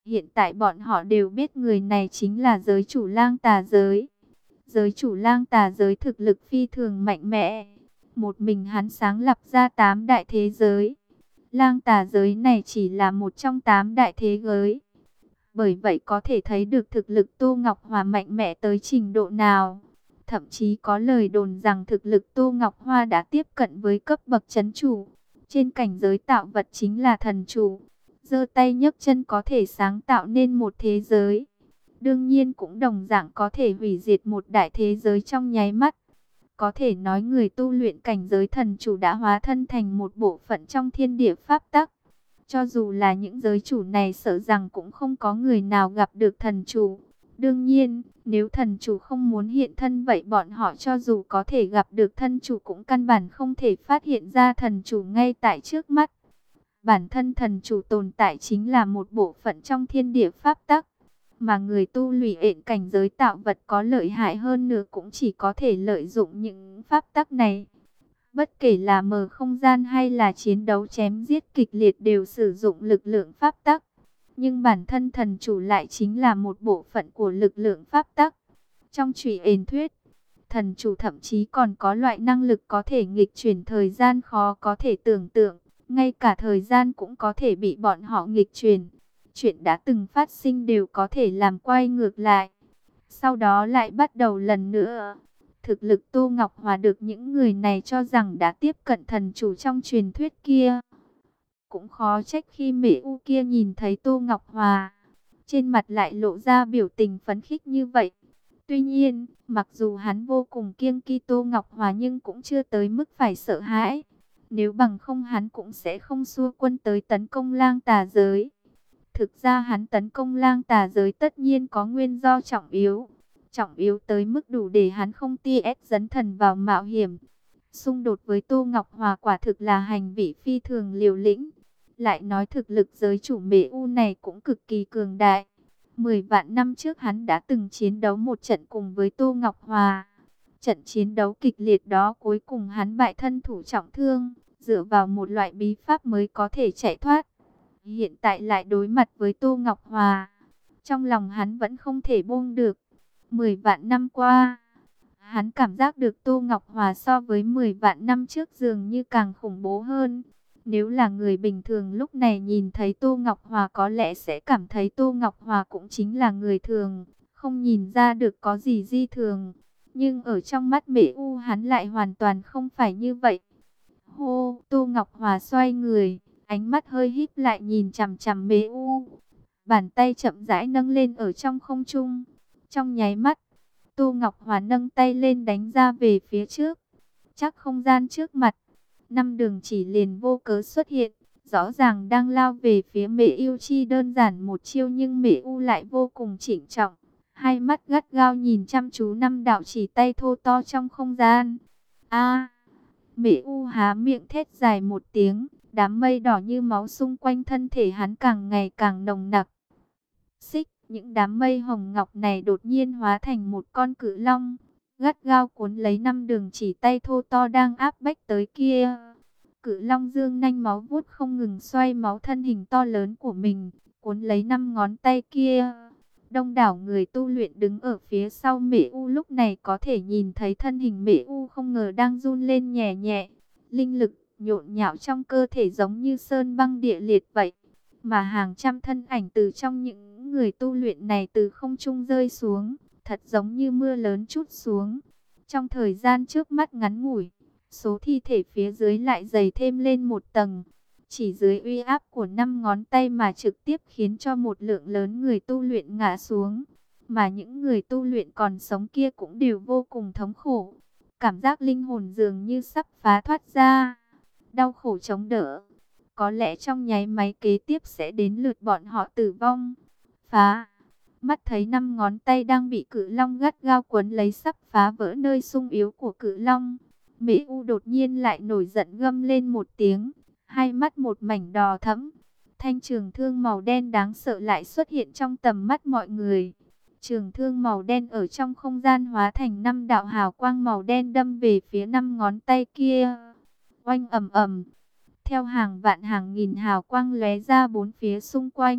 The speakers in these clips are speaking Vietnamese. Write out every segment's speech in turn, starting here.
Hiện tại bọn họ đều biết người này chính là giới chủ Lang Tà giới. Giới chủ Lang Tà giới thực lực phi thường mạnh mẽ. Một mình hắn sáng lập ra 8 đại thế giới. Lang Tà giới này chỉ là một trong 8 đại thế giới. Bởi vậy có thể thấy được thực lực Tô Ngọc Hoa mạnh mẽ tới trình độ nào. Thậm chí có lời đồn rằng thực lực Tô Ngọc Hoa đã tiếp cận với cấp bậc chấn chủ. Trên cảnh giới tạo vật chính là thần chủ. Giơ tay nhấc chân có thể sáng tạo nên một thế giới. Đương nhiên cũng đồng dạng có thể hủy diệt một đại thế giới trong nháy mắt. Có thể nói người tu luyện cảnh giới thần chủ đã hóa thân thành một bộ phận trong thiên địa pháp tắc. Cho dù là những giới chủ này sợ rằng cũng không có người nào gặp được thần chủ. Đương nhiên, nếu thần chủ không muốn hiện thân vậy bọn họ cho dù có thể gặp được thân chủ cũng căn bản không thể phát hiện ra thần chủ ngay tại trước mắt. Bản thân thần chủ tồn tại chính là một bộ phận trong thiên địa pháp tắc. Mà người tu luyện cảnh giới tạo vật có lợi hại hơn nữa cũng chỉ có thể lợi dụng những pháp tắc này. Bất kể là mở không gian hay là chiến đấu chém giết kịch liệt đều sử dụng lực lượng pháp tắc. Nhưng bản thân thần chủ lại chính là một bộ phận của lực lượng pháp tắc. Trong truyện thuyết, thần chủ thậm chí còn có loại năng lực có thể nghịch chuyển thời gian khó có thể tưởng tượng. Ngay cả thời gian cũng có thể bị bọn họ nghịch chuyển. Chuyện đã từng phát sinh đều có thể làm quay ngược lại. Sau đó lại bắt đầu lần nữa. Thực lực Tô Ngọc Hoa được những người này cho rằng đã tiếp cận thần chủ trong truyền thuyết kia. Cũng khó trách khi mẹ U kia nhìn thấy Tô Ngọc Hoa, trên mặt lại lộ ra biểu tình phấn khích như vậy. Tuy nhiên, mặc dù hắn vô cùng kiêng kỵ Tô Ngọc Hoa nhưng cũng chưa tới mức phải sợ hãi. Nếu bằng không hắn cũng sẽ không xua quân tới tấn công Lang Tà giới. Thực ra hắn tấn công Lang Tà giới tất nhiên có nguyên do trọng yếu. Trọng yếu tới mức đủ để hắn không ép dấn thần vào mạo hiểm. Xung đột với Tô Ngọc Hoa quả thực là hành vi phi thường liều lĩnh. Lại nói thực lực giới chủ Mễ U này cũng cực kỳ cường đại. 10 vạn năm trước hắn đã từng chiến đấu một trận cùng với Tô Ngọc Hoa. Trận chiến đấu kịch liệt đó cuối cùng hắn bại thân thủ trọng thương, dựa vào một loại bí pháp mới có thể chạy thoát. Hiện tại lại đối mặt với Tô Ngọc Hoa. Trong lòng hắn vẫn không thể buông được. 10 vạn năm qua, hắn cảm giác được Tô Ngọc Hoa so với 10 vạn năm trước dường như càng khủng bố hơn. Nếu là người bình thường lúc này nhìn thấy Tô Ngọc Hoa có lẽ sẽ cảm thấy Tô Ngọc Hoa cũng chính là người thường, không nhìn ra được có gì dị thường. Nhưng ở trong mắt Mễ U hắn lại hoàn toàn không phải như vậy. Hô, Tô Ngọc Hoa xoay người, ánh mắt hơi híp lại nhìn chằm chằm Mễ U. Bàn tay chậm rãi nâng lên ở trong không trung. Trong nháy mắt, Tô Ngọc Hoa nâng tay lên đánh ra về phía trước. Chắc không gian trước mặt, 5 đường chỉ liền vô cớ xuất hiện, rõ ràng đang lao về phía Mễ U. Chi đơn giản một chiêu nhưng Mễ U lại vô cùng chỉnh trọng. Hai mắt gắt gao nhìn chăm chú 5 đạo chỉ tay thô to trong không gian. A! Mễ U há miệng thét dài một tiếng, đám mây đỏ như máu xung quanh thân thể hắn càng ngày càng nồng nặc. Xích, những đám mây hồng ngọc này đột nhiên hóa thành một con cự long, gắt gao cuốn lấy 5 đường chỉ tay thô to đang áp bách tới kia. Cự long dương nanh máu vuốt không ngừng xoay máu thân hình to lớn của mình, cuốn lấy 5 ngón tay kia. Đông đảo người tu luyện đứng ở phía sau Mễ U lúc này có thể nhìn thấy thân hình Mễ U không ngờ đang run lên nhẹ nhẹ. Linh lực nhộn nhạo trong cơ thể giống như sơn băng địa liệt vậy. Mà hàng trăm thân ảnh từ trong những người tu luyện này từ không trung rơi xuống, thật giống như mưa lớn trút xuống. Trong thời gian trước mắt ngắn ngủi, số thi thể phía dưới lại dày thêm lên một tầng. Chỉ dưới uy áp của 5 ngón tay mà trực tiếp khiến cho một lượng lớn người tu luyện ngã xuống. Mà những người tu luyện còn sống kia cũng đều vô cùng thống khổ. Cảm giác linh hồn dường như sắp phá thoát ra. Đau khổ chống đỡ. Có lẽ trong nháy máy kế tiếp sẽ đến lượt bọn họ tử vong. Phá. Mắt thấy 5 ngón tay đang bị cự long gắt gao quấn lấy sắp phá vỡ nơi sung yếu của cự long. Mễ U đột nhiên lại nổi giận gầm lên một tiếng. Hai mắt một mảnh đỏ thẫm. Thanh trường thương màu đen đáng sợ lại xuất hiện trong tầm mắt mọi người. Trường thương màu đen ở trong không gian hóa thành 5 đạo hào quang màu đen đâm về phía 5 ngón tay kia. Oanh ầm ầm. Theo hàng vạn hàng nghìn hào quang lóe ra bốn phía xung quanh,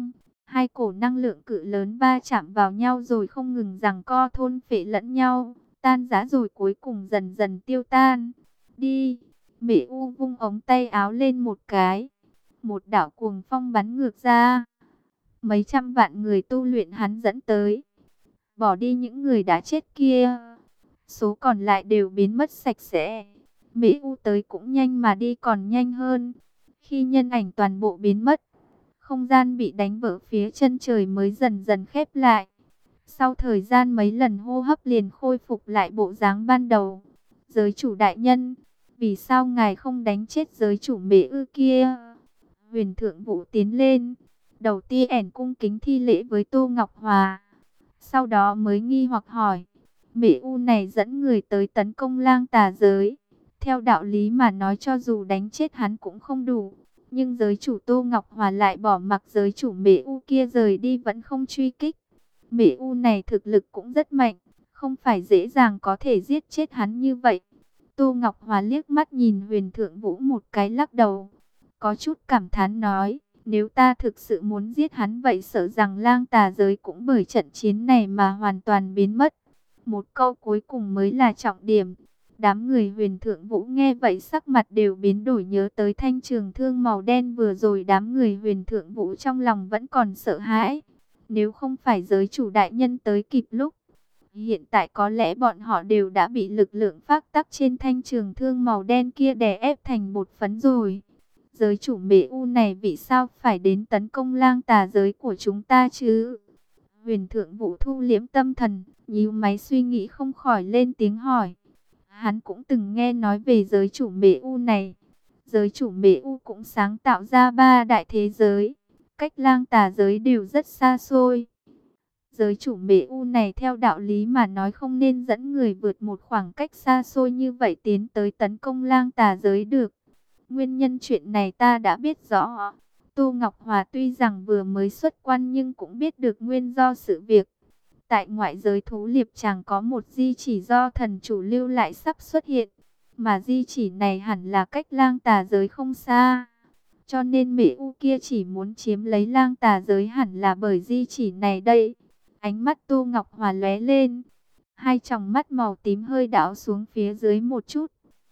Hai cổ năng lượng cự lớn va chạm vào nhau rồi không ngừng giằng co thôn phệ lẫn nhau, tan rã rồi cuối cùng dần dần tiêu tan. Đi, Mễ U vung ống tay áo lên một cái, một đạo cuồng phong bắn ngược ra. Mấy trăm vạn người tu luyện hắn dẫn tới, bỏ đi những người đã chết kia, số còn lại đều biến mất sạch sẽ. Mễ U tới cũng nhanh mà đi còn nhanh hơn. Khi nhân ảnh toàn bộ biến mất, không gian bị đánh vỡ phía chân trời mới dần dần khép lại. Sau thời gian mấy lần hô hấp liền khôi phục lại bộ dáng ban đầu. Giới chủ đại nhân, vì sao ngài không đánh chết giới chủ Mễ Ư kia? Huyền Thượng Vũ tiến lên, đầu tiên cung kính thi lễ với Tô Ngọc Hòa. Sau đó mới nghi hoặc hỏi, Mễ U này dẫn người tới tấn công Lang Tà giới. Theo đạo lý mà nói cho dù đánh chết hắn cũng không đủ. Nhưng giới chủ Tô Ngọc Hòa lại bỏ mặc giới chủ Mễ U kia rời đi vẫn không truy kích. Mễ U này thực lực cũng rất mạnh, không phải dễ dàng có thể giết chết hắn như vậy. Tô Ngọc Hòa liếc mắt nhìn Huyền Thượng Vũ một cái lắc đầu, có chút cảm thán nói, nếu ta thực sự muốn giết hắn vậy sợ rằng Lang Tà giới cũng bởi trận chiến này mà hoàn toàn biến mất. Một câu cuối cùng mới là trọng điểm. Đám người Huyền Thượng Vũ nghe vậy sắc mặt đều biến đổi, nhớ tới thanh trường thương màu đen vừa rồi, đám người Huyền Thượng Vũ trong lòng vẫn còn sợ hãi. Nếu không phải giới chủ đại nhân tới kịp lúc, hiện tại có lẽ bọn họ đều đã bị lực lượng phác tắc trên thanh trường thương màu đen kia đè ép thành bột phấn rồi. Giới chủ Mễ U này vì sao phải đến tấn công Lang Tà giới của chúng ta chứ? Huyền Thượng Vũ thu liễm tâm thần, nhíu máy suy nghĩ không khỏi lên tiếng hỏi. Hắn cũng từng nghe nói về giới chủ Mễ U này. Giới chủ Mễ U cũng sáng tạo ra 3 đại thế giới, cách Lang Tà giới đều rất xa xôi. Giới chủ Mễ U này theo đạo lý mà nói không nên dẫn người vượt một khoảng cách xa xôi như vậy tiến tới tấn công Lang Tà giới được. Nguyên nhân chuyện này ta đã biết rõ. Tô Ngọc Hòa tuy rằng vừa mới xuất quan nhưng cũng biết được nguyên do sự việc. Tại ngoại giới thú liệp chàng có một di chỉ do thần chủ lưu lại sắp xuất hiện. Mà di chỉ này hẳn là cách Lang Tà giới không xa. Cho nên Mễ U kia chỉ muốn chiếm lấy Lang Tà giới hẳn là bởi di chỉ này đây. Ánh mắt Tô Ngọc Hòa lóe lên. Hai tròng mắt màu tím hơi đảo xuống phía dưới một chút.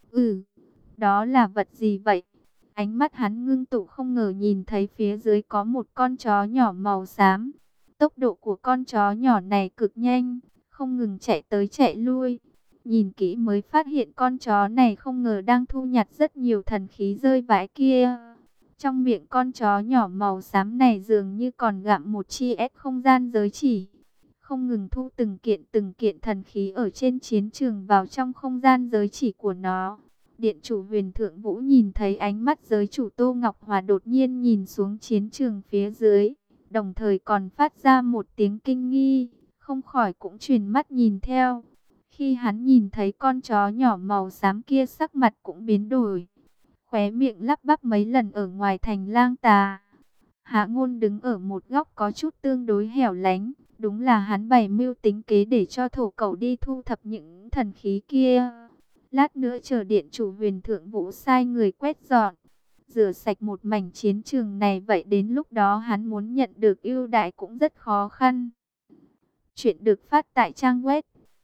Đó là vật gì vậy? Ánh mắt hắn ngưng tụ, không ngờ nhìn thấy phía dưới có một con chó nhỏ màu xám. Tốc độ của con chó nhỏ này cực nhanh, không ngừng chạy tới chạy lui. Nhìn kỹ mới phát hiện con chó này không ngờ đang thu nhặt rất nhiều thần khí rơi vãi kia. Trong miệng con chó nhỏ màu xám này dường như còn gặm một chi ép không gian giới chỉ. Không ngừng thu từng kiện thần khí ở trên chiến trường vào trong không gian giới chỉ của nó. Điện chủ Huyền Thượng Vũ nhìn thấy ánh mắt giới chủ Tô Ngọc Hòa đột nhiên nhìn xuống chiến trường phía dưới, đồng thời còn phát ra một tiếng kinh nghi, không khỏi cũng chuyển mắt nhìn theo. Khi hắn nhìn thấy con chó nhỏ màu xám kia sắc mặt cũng biến đổi, khóe miệng lắp bắp mấy lần ở ngoài thành Lang Tà. Hạ Ngôn đứng ở một góc có chút tương đối hẻo lánh, đúng là hắn bày mưu tính kế để cho thổ cẩu đi thu thập những thần khí kia. Lát nữa chờ điện chủ Huyền Thượng Vũ sai người quét dọn, rửa sạch một mảnh chiến trường này, vậy đến lúc đó hắn muốn nhận được ưu đãi cũng rất khó khăn. Chuyện được phát tại trang web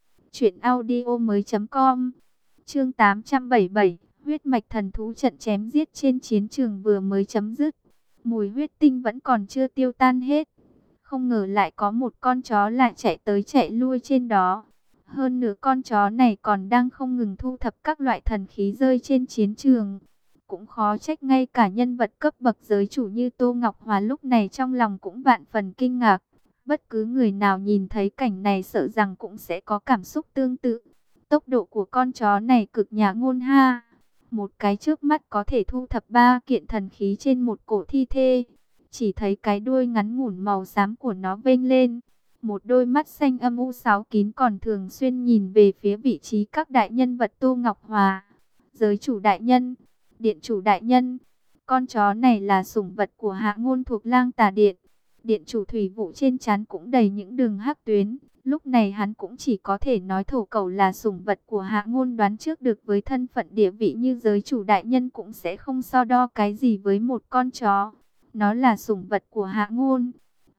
truyệnaudiomoi.com. Chương 877, huyết mạch thần thú. Trận chém giết trên chiến trường vừa mới chấm dứt, mùi huyết tinh vẫn còn chưa tiêu tan hết. Không ngờ lại có một con chó lại chạy tới chạy lui trên đó. Hơn nữa con chó này còn đang không ngừng thu thập các loại thần khí rơi trên chiến trường. Cũng khó trách ngay cả nhân vật cấp bậc giới chủ như Tô Ngọc Hòa lúc này trong lòng cũng vạn phần kinh ngạc. Bất cứ người nào nhìn thấy cảnh này sợ rằng cũng sẽ có cảm xúc tương tự. Tốc độ của con chó này cực nhã ngôn ha. Một cái trước mắt có thể thu thập 3 kiện thần khí trên một cổ thi thể. Chỉ thấy cái đuôi ngắn ngủn màu xám của nó vênh lên. Một đôi mắt xanh âm u sáo kín còn thường xuyên nhìn về phía vị trí các đại nhân vật Tô Ngọc Hòa. Giới chủ đại nhân, điện chủ đại nhân, con chó này là sủng vật của Hạ Ngôn thuộc Lang Tà Điện. Điện chủ Thủy Vũ trên trán cũng đầy những đường hắc tuyến. Lúc này hắn cũng chỉ có thể nói thổ cẩu là sủng vật của Hạ Ngôn, đoán trước được với thân phận địa vị như giới chủ đại nhân cũng sẽ không so đo cái gì với một con chó. Nó là sủng vật của Hạ Ngôn.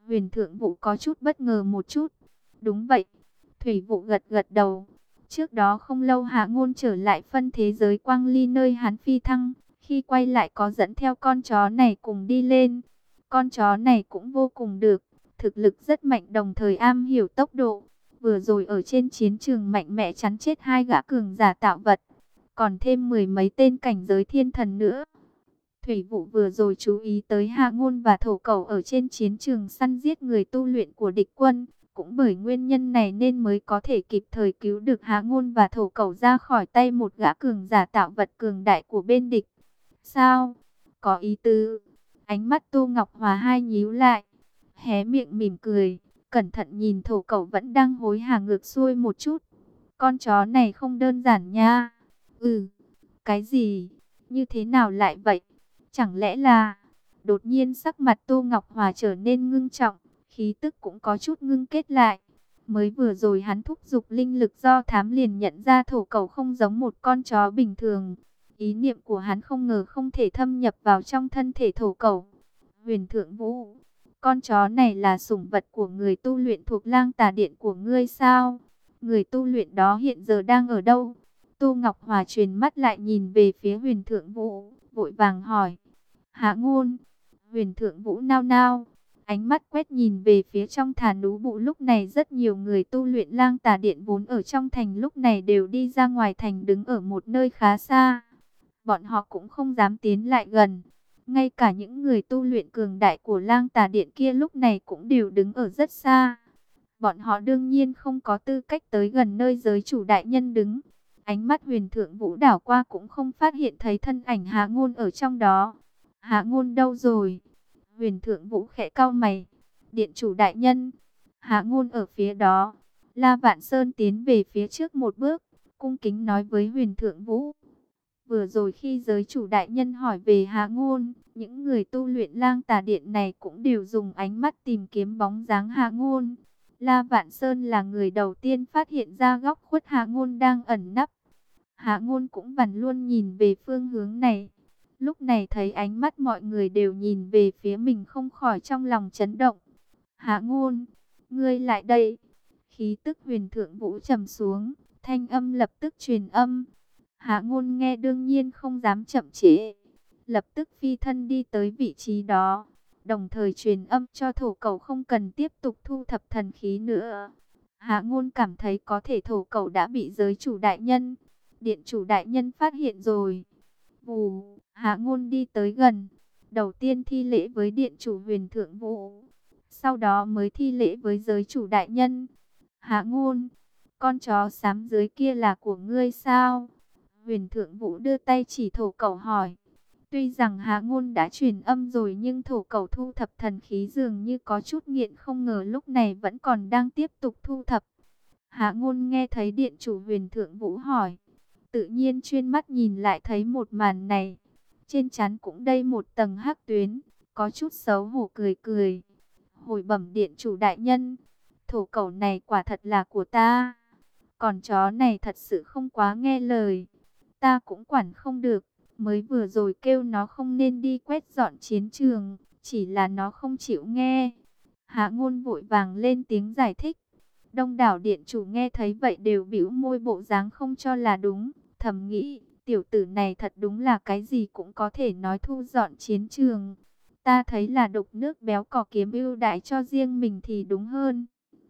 Huyền Thượng Vũ có chút bất ngờ một chút. Đúng vậy. Thủy Vũ gật gật đầu. Trước đó không lâu Hạ Ngôn trở lại phân thế giới Quang Ly nơi hắn phi thăng. Khi quay lại có dẫn theo con chó này cùng đi lên. Con chó này cũng vô cùng được. Thực lực rất mạnh đồng thời am hiểu tốc độ. Vừa rồi ở trên chiến trường mạnh mẽ chắn chết 2 gã cường giả tạo vật. Còn thêm 10 mấy tên cảnh giới thiên thần nữa. Thủy Vũ vừa rồi chú ý tới Hạ Ngôn và Thổ Cẩu ở trên chiến trường săn giết người tu luyện của địch quân. Cũng bởi nguyên nhân này nên mới có thể kịp thời cứu được Hạ Ngôn và Thổ Cẩu ra khỏi tay một gã cường giả tạo vật cường đại của bên địch. Sao? Có ý tứ. Ánh mắt Tô Ngọc Hòa hai nhíu lại. Hé miệng mỉm cười. Cẩn thận nhìn Thổ Cẩu vẫn đang hối hả ngược xuôi một chút. Con chó này không đơn giản nha. Ừ. Cái gì? Như thế nào lại vậy? Chẳng lẽ là... Đột nhiên sắc mặt Tô Ngọc Hòa trở nên ngưng trọng. Khí tức cũng có chút ngưng kết lại. Mới vừa rồi hắn thúc giục linh lực do thám liền nhận ra Thổ Cẩu không giống một con chó bình thường. Ý niệm của hắn không ngờ không thể thâm nhập vào trong thân thể Thổ Cẩu. Huyền Thượng Vũ, con chó này là sủng vật của người tu luyện thuộc Lang Tà Điện của ngươi sao? Người tu luyện đó hiện giờ đang ở đâu? Tô Ngọc Hòa truyền mắt lại nhìn về phía Huyền Thượng Vũ, vội vàng hỏi. Hạ Ngôn. Huyền Thượng Vũ nao nao, ánh mắt quét nhìn về phía trong Thà Nú Bụ. Lúc này rất nhiều người tu luyện Lang Tà Điện vốn ở trong thành lúc này đều đi ra ngoài thành đứng ở một nơi khá xa. Bọn họ cũng không dám tiến lại gần. Ngay cả những người tu luyện cường đại của Lang Tà Điện kia lúc này cũng đều đứng ở rất xa. Bọn họ đương nhiên không có tư cách tới gần nơi giới chủ đại nhân đứng. Ánh mắt Huyền Thượng Vũ đảo qua cũng không phát hiện thấy thân ảnh Hạ Ngôn ở trong đó. Hạ Ngôn đâu rồi? Huyền Thượng Vũ khẽ cau mày. Điện chủ đại nhân. Hạ Ngôn ở phía đó. La Vạn Sơn tiến về phía trước một bước, cung kính nói với Huyền Thượng Vũ. Vừa rồi khi giới chủ đại nhân hỏi về Hạ Ngôn, những người tu luyện Lang Tà Điện này cũng đều dùng ánh mắt tìm kiếm bóng dáng Hạ Ngôn. La Vạn Sơn là người đầu tiên phát hiện ra góc khuất Hạ Ngôn đang ẩn nấp. Hạ Ngôn cũng vẫn luôn nhìn về phương hướng này. Lúc này thấy ánh mắt mọi người đều nhìn về phía mình không khỏi trong lòng chấn động. Hạ Ngôn, ngươi lại đây. Khí tức Huyền Thượng Vũ trầm xuống, thanh âm lập tức truyền âm. Hạ Ngôn nghe đương nhiên không dám chậm trễ, lập tức phi thân đi tới vị trí đó, đồng thời truyền âm cho Thổ Cẩu không cần tiếp tục thu thập thần khí nữa. Hạ Ngôn cảm thấy có thể Thổ Cẩu đã bị giới chủ đại nhân, điện chủ đại nhân phát hiện rồi. Vù, Hạ Ngôn đi tới gần, đầu tiên thi lễ với điện chủ Huyền Thượng Vũ, sau đó mới thi lễ với giới chủ đại nhân. Hạ Ngôn, con chó xám dưới kia là của ngươi sao? Huyền Thượng Vũ đưa tay chỉ Thổ Cẩu hỏi. Tuy rằng Hạ Ngôn đã truyền âm rồi nhưng Thổ Cẩu thu thập thần khí dường như có chút nghiện, không ngờ lúc này vẫn còn đang tiếp tục thu thập. Hạ Ngôn nghe thấy điện chủ Huyền Thượng Vũ hỏi, tự nhiên chuyên mắt nhìn lại thấy một màn này. Trên trán cũng đây một tầng hắc tuyến, có chút xấu hổ cười cười. Hồi bẩm điện chủ đại nhân, Thổ Cẩu này quả thật là của ta. Còn chó này thật sự không quá nghe lời, ta cũng quản không được. Mới vừa rồi kêu nó không nên đi quét dọn chiến trường, chỉ là nó không chịu nghe. Hạ Ngôn vội vàng lên tiếng giải thích. Đông đảo điện chủ nghe thấy vậy đều bĩu môi bộ dáng không cho là đúng, thầm nghĩ, tiểu tử này thật đúng là cái gì cũng có thể nói thu dọn chiến trường. Ta thấy là đục nước béo cò kiếm ưu đãi cho riêng mình thì đúng hơn.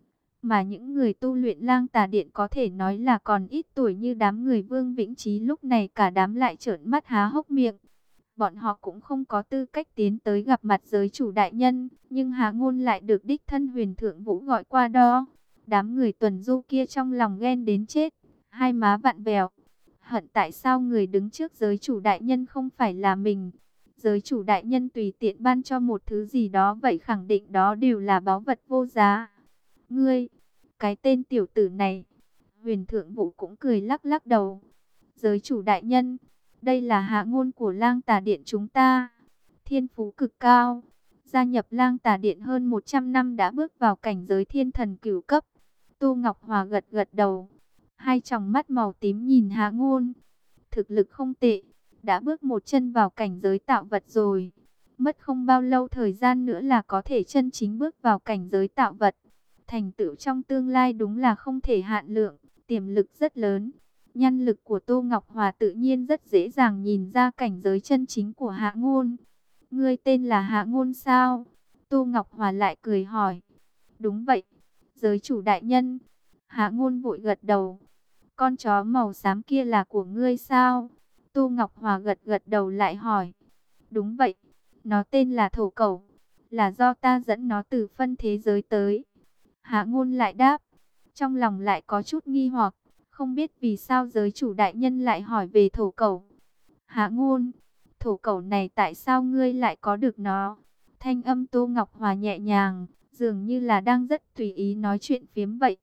Mà những người tu luyện Lang Tà Điện có thể nói là còn ít tuổi như đám người Vương Vĩnh Chí lúc này cả đám lại trợn mắt há hốc miệng. Bọn họ cũng không có tư cách tiến tới gặp mặt giới chủ đại nhân, nhưng Hạ Ngôn lại được đích thân Huyền Thượng Vũ gọi qua đó. Đám người tuần du kia trong lòng ghen đến chết, hai má vặn vẹo, hận tại sao người đứng trước giới chủ đại nhân không phải là mình. Giới chủ đại nhân tùy tiện ban cho một thứ gì đó vậy khẳng định đó đều là báu vật vô giá. Ngươi, cái tên tiểu tử này. Huyền Thượng Vũ cũng cười lắc lắc đầu. Giới chủ đại nhân, đây là Hạ Ngôn của Lang Tà Điện chúng ta. Thiên phú cực cao, gia nhập Lang Tà Điện hơn 100 năm đã bước vào cảnh giới thiên thần cửu cấp. Tô Ngọc Hòa gật gật đầu, hai tròng mắt màu tím nhìn Hạ Ngôn. Thực lực không tệ, đã bước một chân vào cảnh giới tạo vật rồi. Mất không bao lâu thời gian nữa là có thể chân chính bước vào cảnh giới tạo vật. Thành tựu trong tương lai đúng là không thể hạn lượng, tiềm lực rất lớn. Nhân lực của Tô Ngọc Hòa tự nhiên rất dễ dàng nhìn ra cảnh giới chân chính của Hạ Ngôn. Ngươi tên là Hạ Ngôn sao? Tô Ngọc Hòa lại cười hỏi. Đúng vậy, giới chủ đại nhân. Hạ Ngôn vội gật đầu. Con chó màu xám kia là của ngươi sao? Tô Ngọc Hòa gật gật đầu lại hỏi. Đúng vậy, nó tên là Thổ Cẩu, là do ta dẫn nó từ phân thế giới tới. Hạ Ngôn lại đáp, trong lòng lại có chút nghi hoặc, không biết vì sao giới chủ đại nhân lại hỏi về Thổ Cẩu. Hạ Ngôn, Thổ Cẩu này tại sao ngươi lại có được nó? Thanh âm Tô Ngọc Hòa nhẹ nhàng, dường như là đang rất tùy ý nói chuyện phiếm vậy.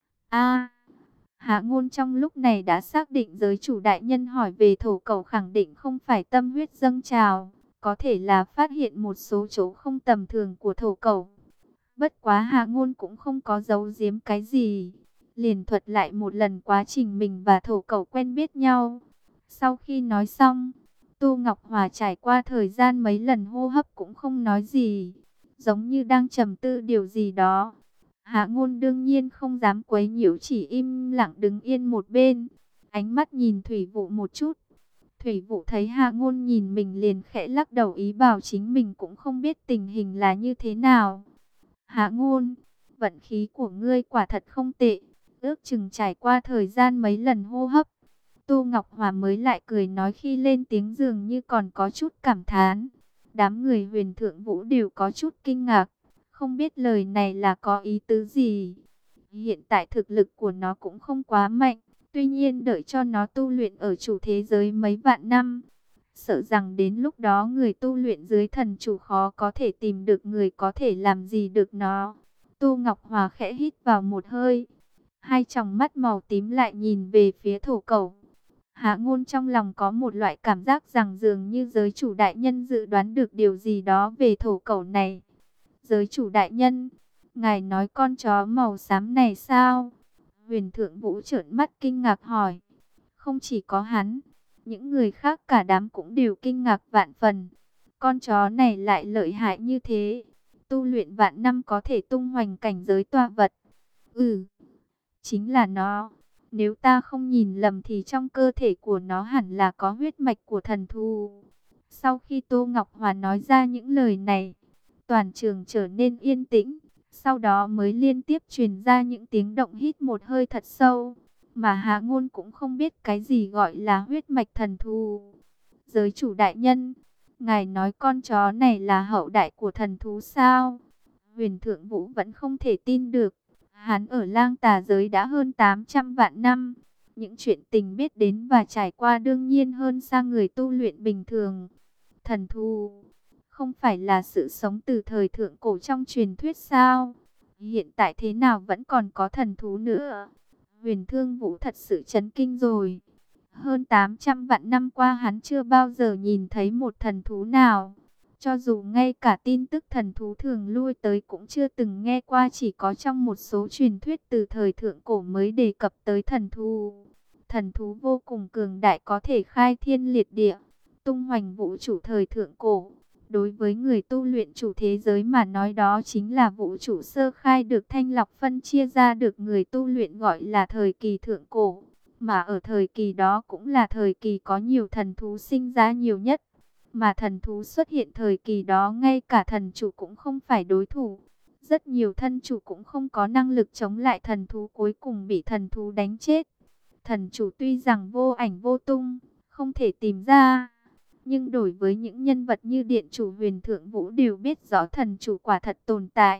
A, Hạ Ngôn trong lúc này đã xác định giới chủ đại nhân hỏi về Thổ Cẩu khẳng định không phải tâm huyết dâng trào, có thể là phát hiện một số chỗ không tầm thường của Thổ Cẩu. Bất quá Hạ Ngôn cũng không có giấu giếm cái gì, liền thuật lại một lần quá trình mình và Thổ Cẩu quen biết nhau. Sau khi nói xong, Tô Ngọc Hòa trải qua thời gian mấy lần hô hấp cũng không nói gì, giống như đang trầm tư điều gì đó. Hạ Ngôn đương nhiên không dám quấy nhiễu, chỉ im lặng đứng yên một bên, ánh mắt nhìn Thủy Vụ một chút. Thủy Vụ thấy Hạ Ngôn nhìn mình liền khẽ lắc đầu ý bảo chính mình cũng không biết tình hình là như thế nào. Hạ Ngôn, vận khí của ngươi quả thật không tệ, ước chừng trải qua thời gian mấy lần hô hấp. Tô Ngọc Hòa mới lại cười nói khi lên tiếng dường như còn có chút cảm thán. Đám người Huyền Thượng Vũ đều có chút kinh ngạc, không biết lời này là có ý tứ gì. Hiện tại thực lực của nó cũng không quá mạnh, tuy nhiên đợi cho nó tu luyện ở chủ thế giới mấy vạn năm, sợ rằng đến lúc đó người tu luyện dưới thần chủ khó có thể tìm được người có thể làm gì được nó. Tô Ngọc Hòa khẽ hít vào một hơi, hai tròng mắt màu tím lại nhìn về phía Thổ Cẩu. Hạ Ngôn trong lòng có một loại cảm giác rằng dường như giới chủ đại nhân dự đoán được điều gì đó về Thổ Cẩu này. Giới chủ đại nhân, ngài nói con chó màu xám này sao? Huyền Thượng Vũ trợn mắt kinh ngạc hỏi. Không chỉ có hắn, những người khác cả đám cũng đều kinh ngạc vạn phần. Con chó này lại lợi hại như thế, tu luyện vạn năm có thể tung hoành cảnh giới tọa vật. Chính là nó. Nếu ta không nhìn lầm thì trong cơ thể của nó hẳn là có huyết mạch của thần thú. Sau khi Tô Ngọc Hòa nói ra những lời này, toàn trường trở nên yên tĩnh. Sau đó mới liên tiếp truyền ra những tiếng động hít một hơi thật sâu. Mà Hạ Ngôn cũng không biết cái gì gọi là huyết mạch thần thú. Giới chủ đại nhân, ngài nói con chó này là hậu đại của thần thú sao? Huyền Thượng Vũ vẫn không thể tin được. Hắn ở Lang Tà giới đã hơn 800 vạn năm. Những chuyện tình biết đến và trải qua đương nhiên hơn xa người tu luyện bình thường. Thần thú không phải là sự sống từ thời thượng cổ trong truyền thuyết sao? Hiện tại thế nào vẫn còn có thần thú nữa? Huyền Thương Vũ thật sự chấn kinh rồi. Hơn 800 vạn năm qua hắn chưa bao giờ nhìn thấy một thần thú nào. Cho dù ngay cả tin tức thần thú thường lui tới cũng chưa từng nghe qua, chỉ có trong một số truyền thuyết từ thời thượng cổ mới đề cập tới thần thú. Thần thú vô cùng cường đại có thể khai thiên liệt địa, tung hoành vũ trụ thời thượng cổ. Đối với người tu luyện chủ thế giới mà nói đó chính là vũ trụ sơ khai được thanh lọc phân chia ra được người tu luyện gọi là thời kỳ thượng cổ. Mà ở thời kỳ đó cũng là thời kỳ có nhiều thần thú sinh ra nhiều nhất. Mà thần thú xuất hiện thời kỳ đó ngay cả thần chủ cũng không phải đối thủ. Rất nhiều thân chủ cũng không có năng lực chống lại thần thú, cuối cùng bị thần thú đánh chết. Thần chủ tuy rằng vô ảnh vô tung, không thể tìm ra, nhưng đối với những nhân vật như Điện chủ Huyền Thượng Vũ đều biết rõ thần chủ quả thật tồn tại.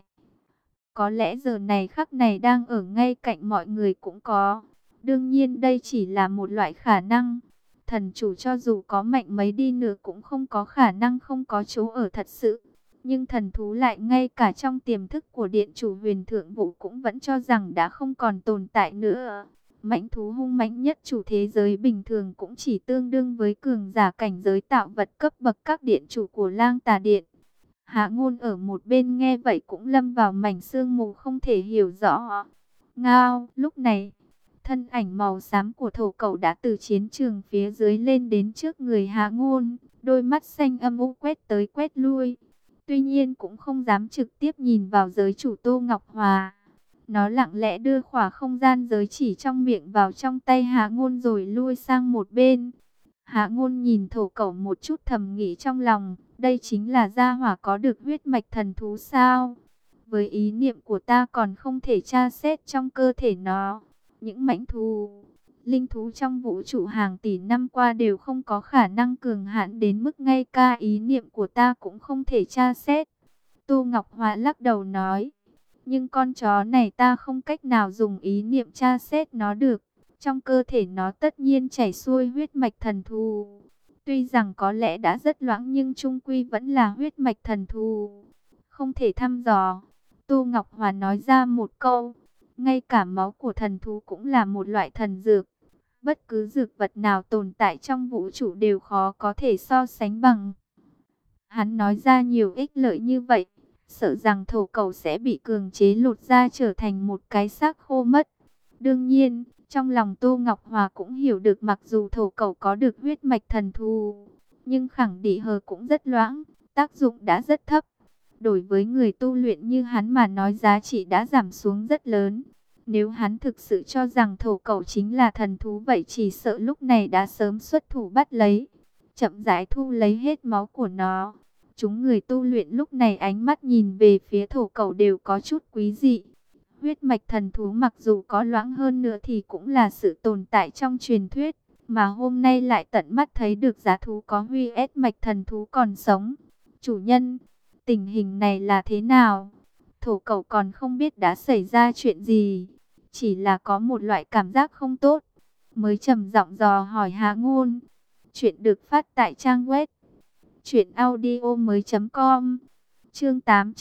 Có lẽ giờ này khắc này đang ở ngay cạnh mọi người cũng có. Đương nhiên đây chỉ là một loại khả năng. Thần chủ cho dù có mạnh mấy đi nữa cũng không có khả năng không có chỗ ở thật sự. Nhưng thần thú lại ngay cả trong tiềm thức của Điện chủ Huyền Thượng Vũ cũng vẫn cho rằng đã không còn tồn tại nữa. Mãnh thú hung mãnh nhất chủ thế giới bình thường cũng chỉ tương đương với cường giả cảnh giới tạo vật cấp bậc các điện chủ của Lang Tà Điện. Hạ Ngôn ở một bên nghe vậy cũng lâm vào mảnh sương mù không thể hiểu rõ. Ngao, lúc này, thân ảnh màu xám của Thổ Cẩu đã từ chiến trường phía dưới lên đến trước người Hạ Ngôn, đôi mắt xanh âm u quét tới quét lui. Tuy nhiên cũng không dám trực tiếp nhìn vào giới chủ Tô Ngọc Hòa. Nó lặng lẽ đưa khỏa không gian giới chỉ trong miệng vào trong tay Hạ Ngôn rồi lui sang một bên. Hạ Ngôn nhìn thổ cẩu một chút thầm nghĩ trong lòng, đây chính là gia hỏa có được huyết mạch thần thú sao? Với ý niệm của ta còn không thể tra xét trong cơ thể nó. Những mãnh thú, linh thú trong vũ trụ hàng tỷ năm qua đều không có khả năng cường hãn đến mức ngay cả ý niệm của ta cũng không thể tra xét. Tô Ngọc Hoa lắc đầu nói, nhưng con chó này ta không cách nào dùng ý niệm tra xét nó được. Trong cơ thể nó tất nhiên chảy xuôi huyết mạch thần thú. Tuy rằng có lẽ đã rất loãng nhưng chung quy vẫn là huyết mạch thần thú. Không thể thăm dò. Tô Ngọc Hòa nói ra một câu. Ngay cả máu của thần thú cũng là một loại thần dược. Bất cứ dược vật nào tồn tại trong vũ trụ đều khó có thể so sánh bằng. Hắn nói ra nhiều ích lợi như vậy, sợ rằng thổ cẩu sẽ bị cường chế lột ra trở thành một cái xác khô mất. Đương nhiên, trong lòng Tô Ngọc Hòa cũng hiểu được mặc dù thổ cẩu có được huyết mạch thần thú, nhưng khẳng định hờ cũng rất loãng, tác dụng đã rất thấp. Đối với người tu luyện như hắn mà nói giá trị đã giảm xuống rất lớn. Nếu hắn thực sự cho rằng thổ cẩu chính là thần thú vậy chỉ sợ lúc này đã sớm xuất thủ bắt lấy, chậm rãi thu lấy hết máu của nó. Chúng người tu luyện lúc này ánh mắt nhìn về phía thổ cẩu đều có chút quý dị. Huyết mạch thần thú mặc dù có loãng hơn nữa thì cũng là sự tồn tại trong truyền thuyết, mà hôm nay lại tận mắt thấy được giá thú có huyết mạch thần thú còn sống. Chủ nhân, tình hình này là thế nào? Thổ cẩu còn không biết đã xảy ra chuyện gì, chỉ là có một loại cảm giác không tốt, mới trầm giọng dò hỏi Hạ Ngôn. Chuyện được phát tại trang web truyệnaudiomoi.com. Chương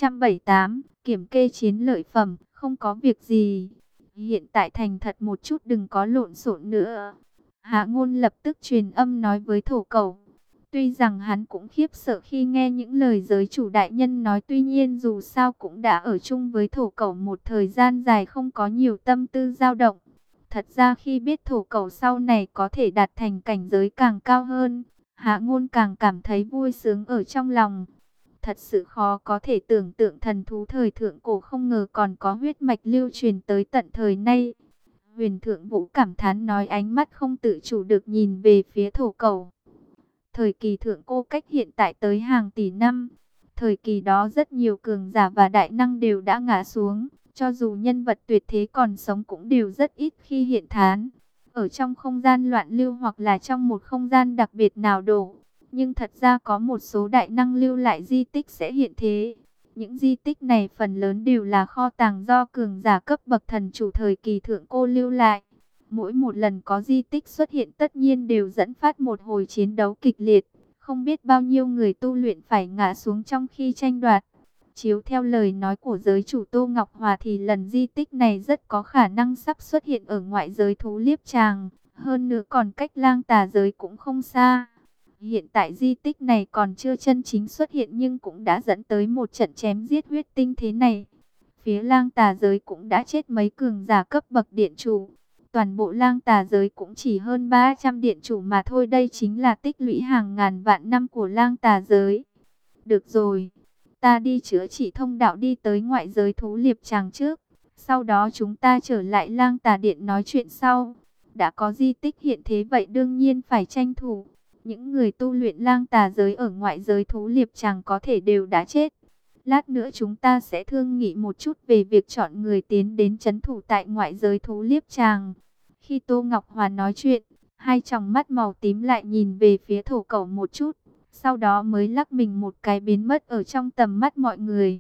878, kiểm kê chiến lợi phẩm, không có việc gì. Hiện tại thành thật một chút, đừng có lộn xộn nữa. Hạ Ngôn lập tức truyền âm nói với thổ cẩu. Tuy rằng hắn cũng khiếp sợ khi nghe những lời giới chủ đại nhân nói, tuy nhiên dù sao cũng đã ở chung với thổ cẩu một thời gian dài, không có nhiều tâm tư dao động. Thật ra khi biết thổ cẩu sau này có thể đạt thành cảnh giới càng cao hơn, Hạ Ngôn càng cảm thấy vui sướng ở trong lòng. Thật sự khó có thể tưởng tượng thần thú thời thượng cổ không ngờ còn có huyết mạch lưu truyền tới tận thời nay. Huyền Thượng Vũ cảm thán nói, ánh mắt không tự chủ được nhìn về phía thổ cẩu. Thời kỳ thượng cổ cách hiện tại tới hàng tỷ năm. Thời kỳ đó rất nhiều cường giả và đại năng đều đã ngã xuống. Cho dù nhân vật tuyệt thế còn sống cũng đều rất ít khi hiện thán. Ở trong không gian loạn lưu hoặc là trong một không gian đặc biệt nào đổ. Nhưng thật ra có một số đại năng lưu lại di tích sẽ hiện thế. Những di tích này phần lớn đều là kho tàng do cường giả cấp bậc thần chủ thời kỳ thượng cổ lưu lại. Mỗi một lần có di tích xuất hiện tất nhiên đều dẫn phát một hồi chiến đấu kịch liệt. Không biết bao nhiêu người tu luyện phải ngã xuống trong khi tranh đoạt. Chiếu theo lời nói của giới chủ Tô Ngọc Hòa thì lần di tích này rất có khả năng sắp xuất hiện ở ngoại giới thú liếp tràng. Hơn nữa còn cách lang tà giới cũng không xa. Hiện tại di tích này còn chưa chân chính xuất hiện nhưng cũng đã dẫn tới một trận chém giết huyết tinh thế này. Phía lang tà giới cũng đã chết mấy cường giả cấp bậc điện chủ. Toàn bộ lang tà giới cũng chỉ hơn 300 điện chủ mà thôi, đây chính là tích lũy hàng ngàn vạn năm của lang tà giới. Được rồi, ta đi chữa trị thông đạo đi tới ngoại giới thú liệp tràng trước. Sau đó chúng ta trở lại lang tà điện nói chuyện sau. Đã có di tích hiện thế vậy đương nhiên phải tranh thủ. Những người tu luyện lang tà giới ở ngoại giới thú liệp tràng có thể đều đã chết. Lát nữa chúng ta sẽ thương nghị một chút về việc chọn người tiến đến trấn thủ tại ngoại giới thú liếp tràng. Khi Tô Ngọc Hòa nói chuyện, hai tròng mắt màu tím lại nhìn về phía thổ cẩu một chút. Sau đó mới lắc mình một cái biến mất ở trong tầm mắt mọi người.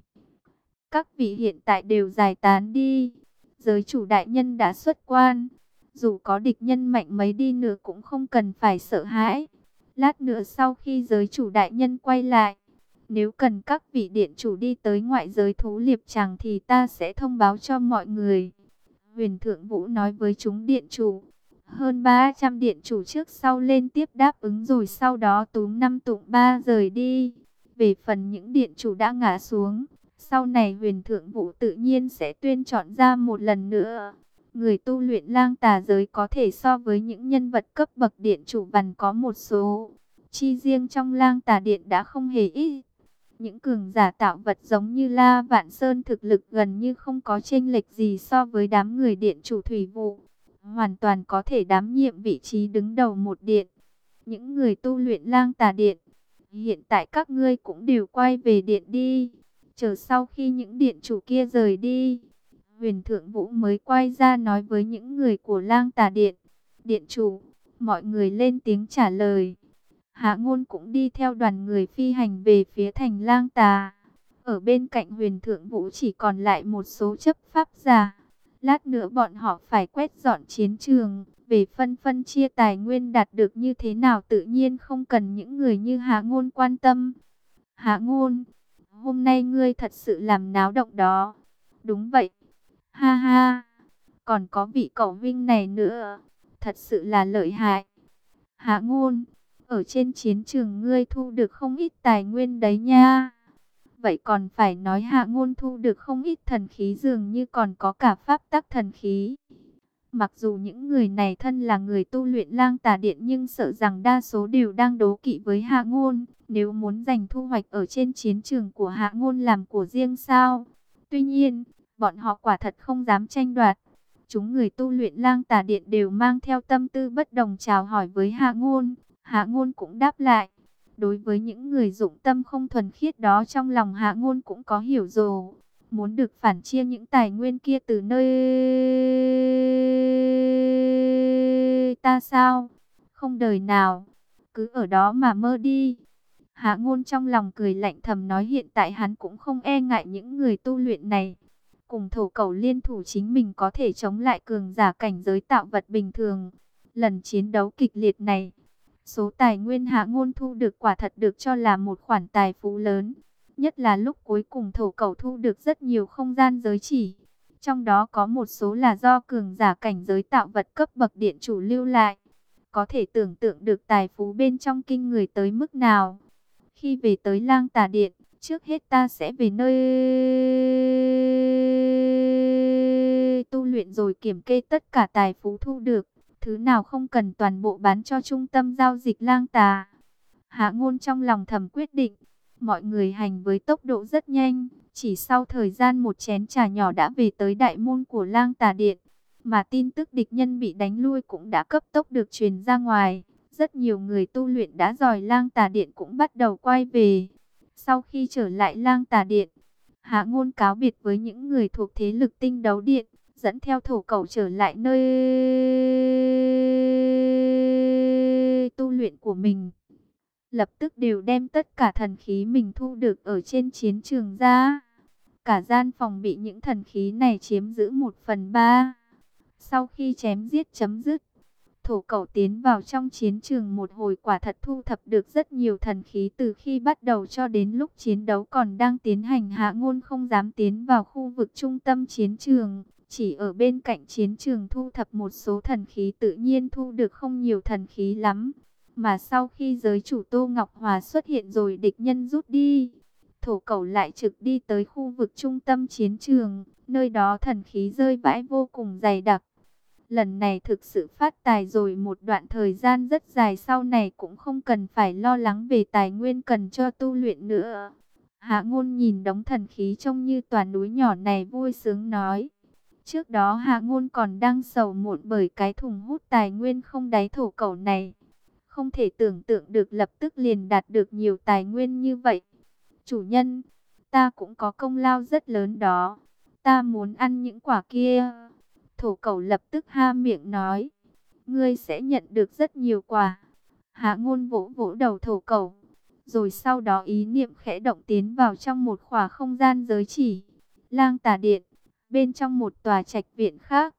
Các vị hiện tại đều giải tán đi. Giới chủ đại nhân đã xuất quan. Dù có địch nhân mạnh mấy đi nữa cũng không cần phải sợ hãi. Lát nữa sau khi giới chủ đại nhân quay lại, nếu cần các vị điện chủ đi tới ngoại giới thú liệp tràng thì ta sẽ thông báo cho mọi người. Huyền Thượng Vũ nói với chúng điện chủ. Hơn 300 điện chủ trước sau lên tiếp đáp ứng rồi sau đó túm năm tụng ba rời đi. Về phần những điện chủ đã ngã xuống, sau này Huyền Thượng Vũ tự nhiên sẽ tuyên chọn ra một lần nữa. Người tu luyện lang tà giới có thể so với những nhân vật cấp bậc điện chủ vằn có một số. Chi riêng trong Lang Tà Điện đã không hề ít. Những cường giả tạo vật giống như La Vạn Sơn thực lực gần như không có chênh lệch gì so với đám người điện chủ thủy vụ. Hoàn toàn có thể đảm nhiệm vị trí đứng đầu một điện. Những người tu luyện Lang Tà Điện, hiện tại các ngươi cũng đều quay về điện đi. Chờ sau khi những điện chủ kia rời đi, Huyền Thượng Vũ mới quay ra nói với những người của Lang Tà Điện. Điện chủ, mọi người lên tiếng trả lời. Hạ Ngôn cũng đi theo đoàn người phi hành về phía thành Lang Tà. Ở bên cạnh Huyền Thượng Vũ chỉ còn lại một số chấp pháp giả. Lát nữa bọn họ phải quét dọn chiến trường. Về phân chia tài nguyên đạt được như thế nào tự nhiên không cần những người như Hạ Ngôn quan tâm. Hạ Ngôn, hôm nay ngươi thật sự làm náo động đó. Đúng vậy. Ha ha, còn có vị cẩu Vinh này nữa. Thật sự là lợi hại. Hạ Ngôn, ở trên chiến trường ngươi thu được không ít tài nguyên đấy nha. Vậy còn phải nói Hạ Ngôn thu được không ít thần khí, dường như còn có cả pháp tắc thần khí. Mặc dù những người này thân là người tu luyện Lang Tà Điện nhưng sợ rằng đa số đều đang đố kỵ với Hạ Ngôn. Nếu muốn giành thu hoạch ở trên chiến trường của Hạ Ngôn làm của riêng sao? Tuy nhiên, bọn họ quả thật không dám tranh đoạt. Chúng người tu luyện Lang Tà Điện đều mang theo tâm tư bất đồng chào hỏi với Hạ Ngôn. Hạ Ngôn cũng đáp lại. Đối với những người dụng tâm không thuần khiết đó, trong lòng Hạ Ngôn cũng có hiểu rồi. Muốn được phản chia những tài nguyên kia từ nơi ta sao? Không đời nào. Cứ ở đó mà mơ đi. Hạ Ngôn trong lòng cười lạnh thầm nói hiện tại hắn cũng không e ngại những người tu luyện này. Cùng thổ cẩu liên thủ chính mình có thể chống lại cường giả cảnh giới tạo vật bình thường. Lần chiến đấu kịch liệt này, số tài nguyên Hạ Ngôn thu được quả thật được cho là một khoản tài phú lớn. Nhất là lúc cuối cùng thổ cẩu thu được rất nhiều không gian giới chỉ. Trong đó có một số là do cường giả cảnh giới tạo vật cấp bậc điện chủ lưu lại. Có thể tưởng tượng được tài phú bên trong kinh người tới mức nào. Khi về tới Lang Tà Điện, trước hết ta sẽ về nơi tu luyện rồi kiểm kê tất cả tài phú thu được. Thứ nào không cần toàn bộ bán cho trung tâm giao dịch Lang Tà. Hạ Ngôn trong lòng thầm quyết định. Mọi người hành với tốc độ rất nhanh. Chỉ sau thời gian một chén trà nhỏ đã về tới đại môn của Lang Tà Điện. Mà tin tức địch nhân bị đánh lui cũng đã cấp tốc được truyền ra ngoài. Rất nhiều người tu luyện đã rời Lang Tà Điện cũng bắt đầu quay về. Sau khi trở lại Lang Tà Điện, Hạ Ngôn cáo biệt với những người thuộc thế lực Tinh Đấu Điện, dẫn theo thổ cẩu trở lại nơi tu luyện của mình. Lập tức đều đem tất cả thần khí mình thu được ở trên chiến trường ra. Cả gian phòng bị những thần khí này chiếm giữ 1/3. Sau khi chém giết chấm dứt, thổ cẩu tiến vào trong chiến trường một hồi quả thật thu thập được rất nhiều thần khí. Từ khi bắt đầu cho đến lúc chiến đấu còn đang tiến hành, Hạ Ngôn không dám tiến vào khu vực trung tâm chiến trường. Chỉ ở bên cạnh chiến trường thu thập một số thần khí, tự nhiên thu được không nhiều thần khí lắm. Mà sau khi giới chủ Tô Ngọc Hòa xuất hiện rồi địch nhân rút đi, thổ cẩu lại trực đi tới khu vực trung tâm chiến trường. Nơi đó thần khí rơi vãi vô cùng dày đặc. Lần này thực sự phát tài rồi, một đoạn thời gian rất dài sau này cũng không cần phải lo lắng về tài nguyên cần cho tu luyện nữa. Hạ Ngôn nhìn đống thần khí trông như toàn núi nhỏ này vui sướng nói. Trước đó Hạ Ngôn còn đang sầu muộn bởi cái thùng hút tài nguyên không đáy thổ cẩu này. Không thể tưởng tượng được lập tức liền đạt được nhiều tài nguyên như vậy. Chủ nhân, ta cũng có công lao rất lớn đó. Ta muốn ăn những quả kia. Thổ cẩu lập tức ha miệng nói. Ngươi sẽ nhận được rất nhiều quả. Hạ Ngôn vỗ vỗ đầu thổ cẩu. Rồi sau đó ý niệm khẽ động tiến vào trong một khỏa không gian giới chỉ. Lang Tà Điện. Bên trong một tòa trạch viện khác.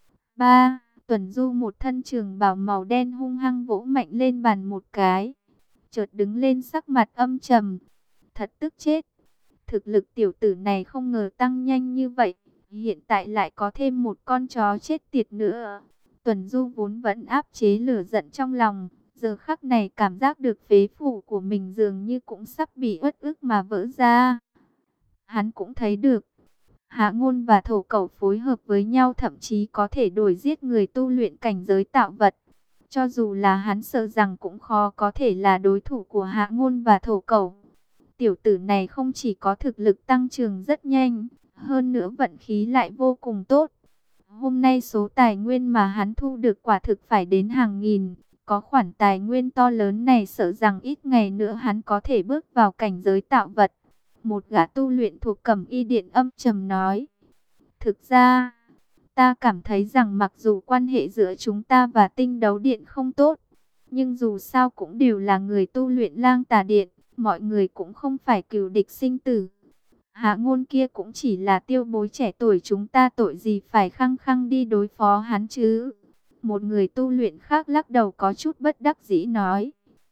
3. Tuần Du một thân trường bào màu đen hung hăng vỗ mạnh lên bàn một cái. Chợt đứng lên sắc mặt âm trầm. Thật tức chết. Thực lực tiểu tử này không ngờ tăng nhanh như vậy. Hiện tại lại có thêm một con chó chết tiệt nữa. Tuần Du vốn vẫn áp chế lửa giận trong lòng. Giờ khắc này cảm giác được phế phủ của mình dường như cũng sắp bị uất ức mà vỡ ra. Hắn cũng thấy được. Hạ Ngôn và thổ cẩu phối hợp với nhau thậm chí có thể đuổi giết người tu luyện cảnh giới tạo vật. Cho dù là hắn sợ rằng cũng khó có thể là đối thủ của Hạ Ngôn và Thổ Cẩu. Tiểu tử này không chỉ có thực lực tăng trưởng rất nhanh, hơn nữa vận khí lại vô cùng tốt. Hôm nay số tài nguyên mà hắn thu được quả thực phải đến hàng nghìn. Có khoản tài nguyên to lớn này sợ rằng ít ngày nữa hắn có thể bước vào cảnh giới tạo vật. Một gã tu luyện thuộc Cẩm Y Điện âm trầm nói. Thực ra, ta cảm thấy rằng mặc dù quan hệ giữa chúng ta và Tinh Đấu Điện không tốt, nhưng dù sao cũng đều là người tu luyện Lang Tà Điện, mọi người cũng không phải cừu địch sinh tử. Hạ Ngôn kia cũng chỉ là tiêu bối trẻ tuổi, chúng ta tội gì phải khăng khăng đi đối phó hắn chứ? Một người tu luyện khác lắc đầu có chút bất đắc dĩ nói.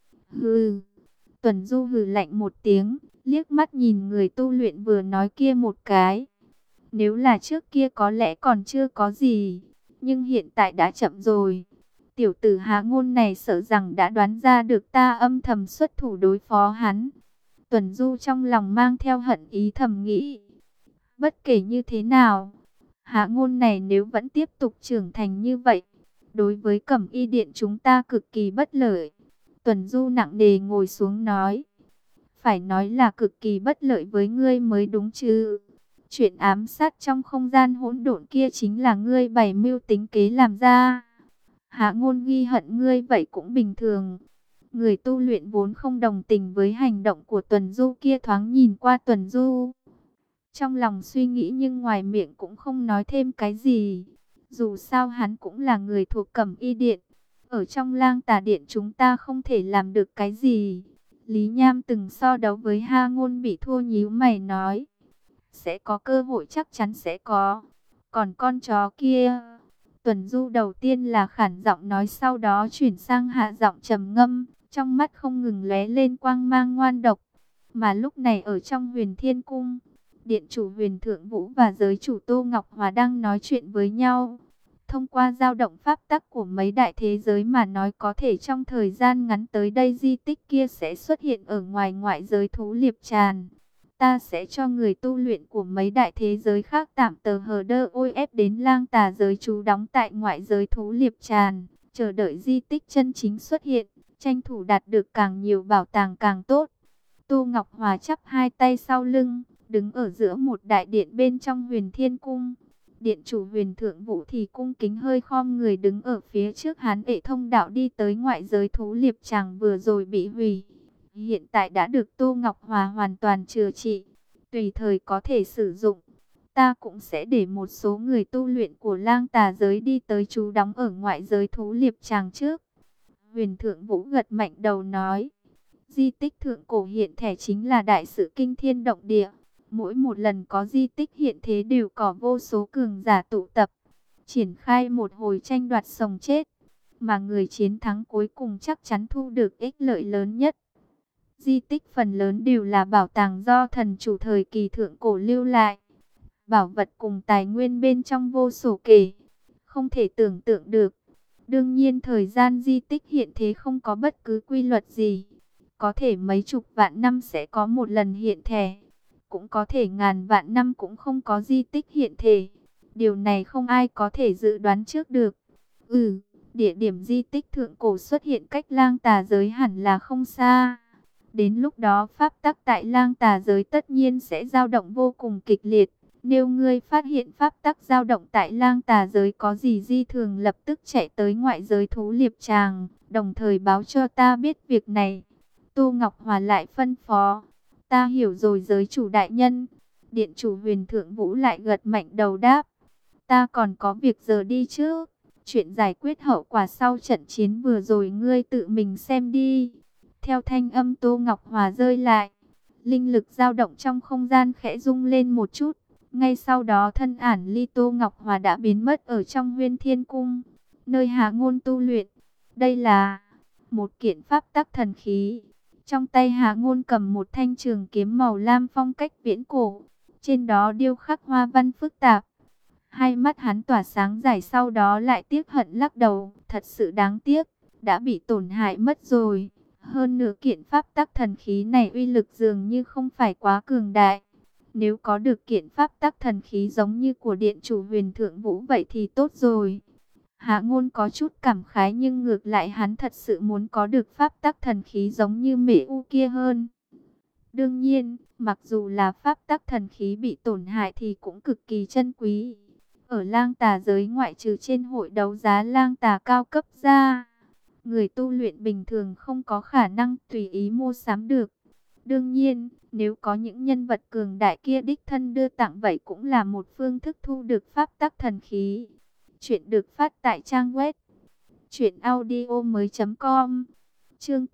Hừ. Tuần Du hừ lạnh một tiếng, liếc mắt nhìn người tu luyện vừa nói kia một cái. Nếu là trước kia có lẽ còn chưa có gì, nhưng hiện tại đã chậm rồi. Tiểu tử Hạ Ngôn này sợ rằng đã đoán ra được ta âm thầm xuất thủ đối phó hắn. Tuần Du trong lòng mang theo hận ý thầm nghĩ. Bất kể như thế nào, Hạ Ngôn này nếu vẫn tiếp tục trưởng thành như vậy, đối với Cẩm Y Điện chúng ta cực kỳ bất lợi. Tuần Du nặng nề ngồi xuống nói. Phải nói là cực kỳ bất lợi với ngươi mới đúng chứ. Chuyện ám sát trong không gian hỗn độn kia chính là ngươi bày mưu tính kế làm ra. Hạ Ngôn ghi hận ngươi vậy cũng bình thường. Người tu luyện vốn không đồng tình với hành động của Tuần Du kia thoáng nhìn qua Tuần Du. Trong lòng suy nghĩ nhưng ngoài miệng cũng không nói thêm cái gì. Dù sao hắn cũng là người thuộc Cẩm Y Điện. Ở trong Lang Tà Điện chúng ta không thể làm được cái gì. Lý Nham từng so đấu với Hạ Ngôn bị thua nhíu mày nói. Sẽ có cơ hội, chắc chắn sẽ có. Còn con chó kia... Tuần Du đầu tiên là khản giọng nói, sau đó chuyển sang hạ giọng trầm ngâm, trong mắt không ngừng lóe lên quang mang ngoan độc. Mà lúc này ở trong Huyền Thiên Cung, Điện chủ Huyền Thượng Vũ và giới chủ Tô Ngọc Hòa đang nói chuyện với nhau. Thông qua dao động pháp tắc của mấy đại thế giới mà nói, có thể trong thời gian ngắn tới đây di tích kia sẽ xuất hiện ở ngoài ngoại giới Thú Liệp Tràn. Ta sẽ cho người tu luyện của mấy đại thế giới khác tạm tờ hờ đơ ôi ép đến Lang Tà giới trú đóng tại ngoại giới Thú Liệp Tràn, chờ đợi di tích chân chính xuất hiện, tranh thủ đạt được càng nhiều bảo tàng càng tốt. Tô Ngọc Hòa chắp hai tay sau lưng, đứng ở giữa một đại điện bên trong Huyền Thiên Cung. Điện chủ Huyền Thượng Vũ thì cung kính hơi khom người đứng ở phía trước hắn, để thông đạo đi tới ngoại giới Thú Liệp Tràng vừa rồi bị hủy. Hiện tại đã được Tô Ngọc Hòa hoàn toàn chữa trị, tùy thời có thể sử dụng. Ta cũng sẽ để một số người tu luyện của Lang Tà giới đi tới trú đóng ở ngoại giới Thú Liệp Tràng trước. Huyền Thượng Vũ gật mạnh đầu nói. Di tích thượng cổ hiện thể chính là đại sự kinh thiên động địa. Mỗi một lần có di tích hiện thế đều có vô số cường giả tụ tập, triển khai một hồi tranh đoạt sống chết. Mà người chiến thắng cuối cùng chắc chắn thu được ích lợi lớn nhất. Di tích phần lớn đều là bảo tàng do thần chủ thời kỳ thượng cổ lưu lại. Bảo vật cùng tài nguyên bên trong vô số kể, không thể tưởng tượng được. Đương nhiên thời gian di tích hiện thế không có bất cứ quy luật gì. Có thể mấy chục vạn năm sẽ có một lần hiện thể, cũng có thể ngàn vạn năm cũng không có di tích hiện thể. Điều này không ai có thể dự đoán trước được. Địa điểm di tích thượng cổ xuất hiện cách Lang Tà giới hẳn là không xa. Đến lúc đó pháp tắc tại Lang Tà giới tất nhiên sẽ dao động vô cùng kịch liệt. Nếu ngươi phát hiện pháp tắc dao động tại Lang Tà giới có gì dị thường, lập tức chạy tới ngoại giới Thú Liệp Tràng, đồng thời báo cho ta biết việc này. Tô Ngọc Hòa lại phân phó. Ta hiểu rồi giới chủ đại nhân. Điện chủ Huyền Thượng Vũ lại gật mạnh đầu đáp. Ta còn có việc giờ đi trước. Chuyện giải quyết hậu quả sau trận chiến vừa rồi ngươi tự mình xem đi. Theo thanh âm Tô Ngọc Hòa rơi lại, linh lực dao động trong không gian khẽ rung lên một chút. Ngay sau đó thân ảnh ly Tô Ngọc Hòa đã biến mất ở trong Huyền Thiên Cung, nơi Hạ Ngôn tu luyện. Đây là một kiện pháp tắc thần khí. Trong tay Hạ Ngôn cầm một thanh trường kiếm màu lam phong cách viễn cổ, trên đó điêu khắc hoa văn phức tạp. Hai mắt hắn tỏa sáng dài, sau đó lại tiếc hận lắc đầu, thật sự đáng tiếc, đã bị tổn hại mất rồi. Hơn nữa kiện pháp tắc thần khí này uy lực dường như không phải quá cường đại. Nếu có được kiện pháp tắc thần khí giống như của điện chủ Huyền Thượng Vũ vậy thì tốt rồi. Hạ Ngôn có chút cảm khái, nhưng ngược lại hắn thật sự muốn có được pháp tắc thần khí giống như Mễ U kia hơn. Đương nhiên, mặc dù là pháp tắc thần khí bị tổn hại thì cũng cực kỳ chân quý. Ở Lang Tà giới, ngoại trừ trên hội đấu giá Lang Tà cao cấp ra, người tu luyện bình thường không có khả năng tùy ý mua sắm được. Đương nhiên, nếu có những nhân vật cường đại kia đích thân đưa tặng, vậy cũng là một phương thức thu được pháp tắc thần khí. Chuyện được phát tại trang web truyệnaudiomoi.com. Chương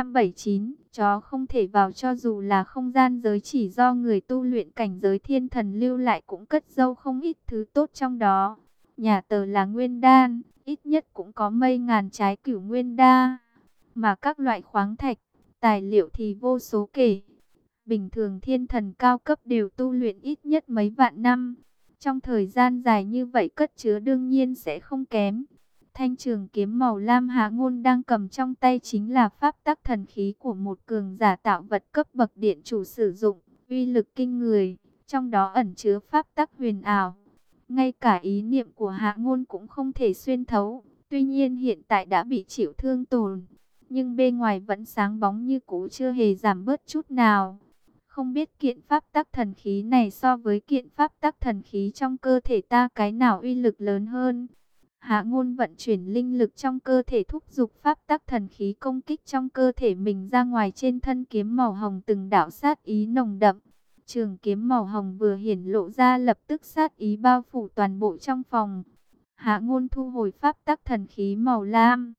879, chó không thể vào. Cho dù là không gian giới chỉ do người tu luyện cảnh giới thiên thần lưu lại, cũng cất dâu không ít thứ tốt trong đó. Nhà tờ là nguyên đan, ít nhất cũng có mấy ngàn trái cửu nguyên đa, mà các loại khoáng thạch, tài liệu thì vô số kể. Bình thường thiên thần cao cấp đều tu luyện ít nhất mấy vạn năm. Trong thời gian dài như vậy, cất chứa đương nhiên sẽ không kém. Thanh trường kiếm màu lam Hạ Ngôn đang cầm trong tay chính là pháp tắc thần khí của một cường giả tạo vật cấp bậc điện chủ sử dụng, uy lực kinh người, trong đó ẩn chứa pháp tắc huyền ảo. Ngay cả ý niệm của Hạ Ngôn cũng không thể xuyên thấu, tuy nhiên hiện tại đã bị chịu thương tổn, nhưng bên ngoài vẫn sáng bóng như cũ, chưa hề giảm bớt chút nào. Không biết kiện pháp tắc thần khí này so với kiện pháp tắc thần khí trong cơ thể ta, cái nào uy lực lớn hơn? Hạ Ngôn vận chuyển linh lực trong cơ thể, thúc giục pháp tắc thần khí công kích trong cơ thể mình ra ngoài. Trên thân kiếm màu hồng từng đạo sát ý nồng đậm. Trường kiếm màu hồng vừa hiển lộ ra, lập tức sát ý bao phủ toàn bộ trong phòng. Hạ Ngôn thu hồi pháp tắc thần khí màu lam,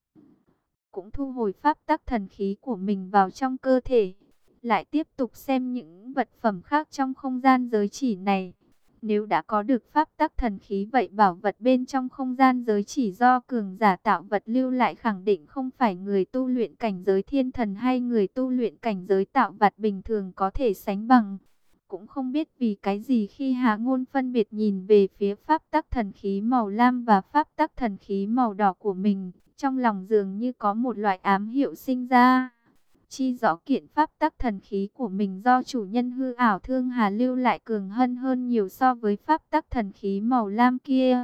cũng thu hồi pháp tắc thần khí của mình vào trong cơ thể. Lại tiếp tục xem những vật phẩm khác trong không gian giới chỉ này. Nếu đã có được pháp tắc thần khí, vậy bảo vật bên trong không gian giới chỉ do cường giả tạo vật lưu lại khẳng định không phải người tu luyện cảnh giới thiên thần hay người tu luyện cảnh giới tạo vật bình thường có thể sánh bằng. Cũng không biết vì cái gì khi Hạ Ngôn phân biệt nhìn về phía pháp tắc thần khí màu lam và pháp tắc thần khí màu đỏ của mình, trong lòng dường như có một loại ám hiệu sinh ra. Chi rõ kiện pháp tắc thần khí của mình do chủ nhân hư ảo Thương Hà lưu lại cường hơn nhiều so với pháp tắc thần khí màu lam kia.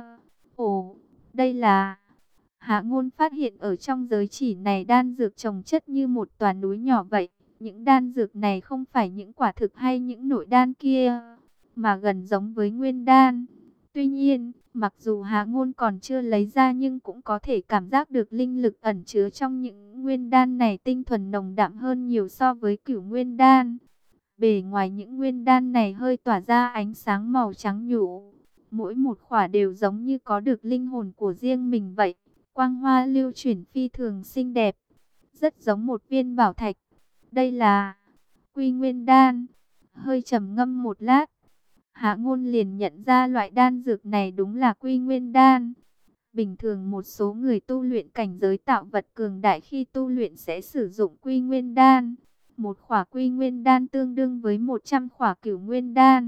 Ồ, đây là... Hạ Ngôn phát hiện ở trong giới chỉ này đan dược chồng chất như một tòa núi nhỏ vậy. Những đan dược này không phải những quả thực hay những nội đan kia, mà gần giống với nguyên đan. Tuy nhiên, mặc dù Hạ Ngôn còn chưa lấy ra, nhưng cũng có thể cảm giác được linh lực ẩn chứa trong những nguyên đan này tinh thuần nồng đậm hơn nhiều so với cửu nguyên đan. Bề ngoài những nguyên đan này hơi tỏa ra ánh sáng màu trắng nhũ. Mỗi một khỏa đều giống như có được linh hồn của riêng mình vậy. Quang hoa lưu chuyển phi thường xinh đẹp, rất giống một viên bảo thạch. Đây là Quy Nguyên Đan. Hơi trầm ngâm một lát, Hạ Ngôn liền nhận ra loại đan dược này đúng là Quy Nguyên Đan. Bình thường một số người tu luyện cảnh giới tạo vật cường đại khi tu luyện sẽ sử dụng Quy Nguyên Đan. Một khỏa Quy Nguyên Đan tương đương với 100 khỏa Cửu Nguyên Đan.